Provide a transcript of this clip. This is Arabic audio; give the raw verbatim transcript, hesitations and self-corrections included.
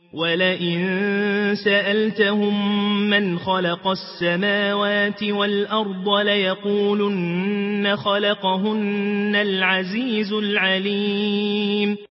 ولئن سألتهم من خلق السماوات والأرض ليقولن خلقهن العزيز العليم